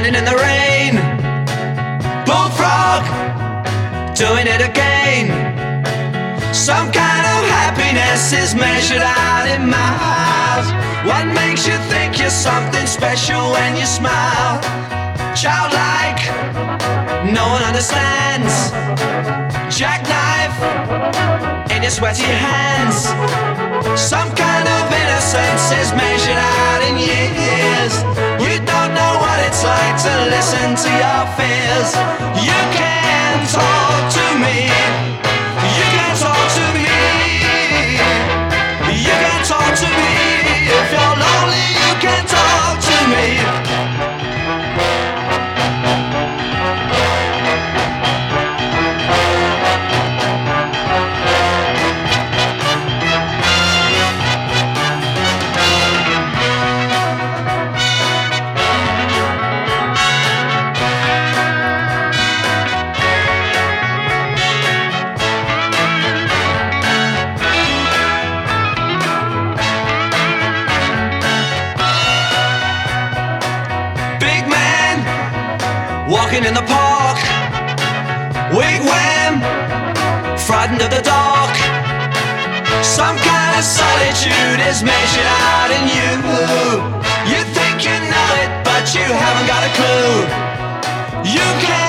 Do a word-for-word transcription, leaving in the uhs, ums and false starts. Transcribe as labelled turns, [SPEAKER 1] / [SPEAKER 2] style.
[SPEAKER 1] Standing in the rain, bullfrog, doing it again. Some kind of happiness is measured out in miles. What makes you think you're something special when you smile? Childlike, no one understands. Jackknife in your sweaty hands. Some kind of innocence is measured out in years. You don't know what it's like to listen to your fears. You can talk to me. You can talk to me. You can talk to me. If you're lonely, you can talk to me. Walking in the park, wigwam, frightened of the dark. Some kind of solitude is measured out in you. You think you know it, but you haven't got a clue. You can't